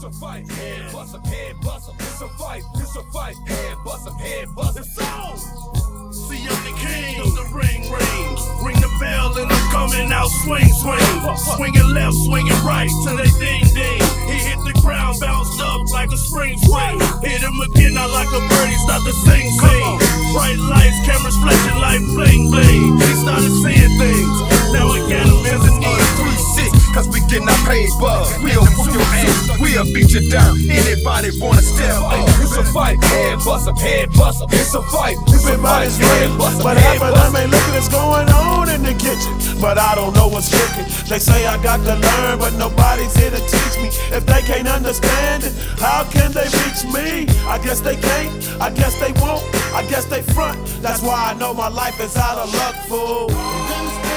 a fight, head bust 'em, head bust 'em. It's a fight, head bust 'em, head bust 'em. It's on. See, I'm the king of the ring. Ring the bell and I'm coming out swing. Swinging left, swinging right to they ding. He hit the ground, bounced up like a spring. Hit him again, not like a bird, he started to sing. Bright lights, cameras flashing like bling. He started seeing things. Now we got him as an 3-6, cause we getting our paper. We'll whoop your ass, we'll beat you down. Anybody wanna step up? It's a fight, head bust 'em, head bust 'em. It's a fight, everybody's ready. But half of them ain't looking what's going on in the kitchen. But I don't know what's cooking. They say I got to learn, but nobody's here to teach me. If they can't understand it, how can they reach me? I guess they can't, I guess they won't, I guess they front. That's why I know my life is out of luck, fool.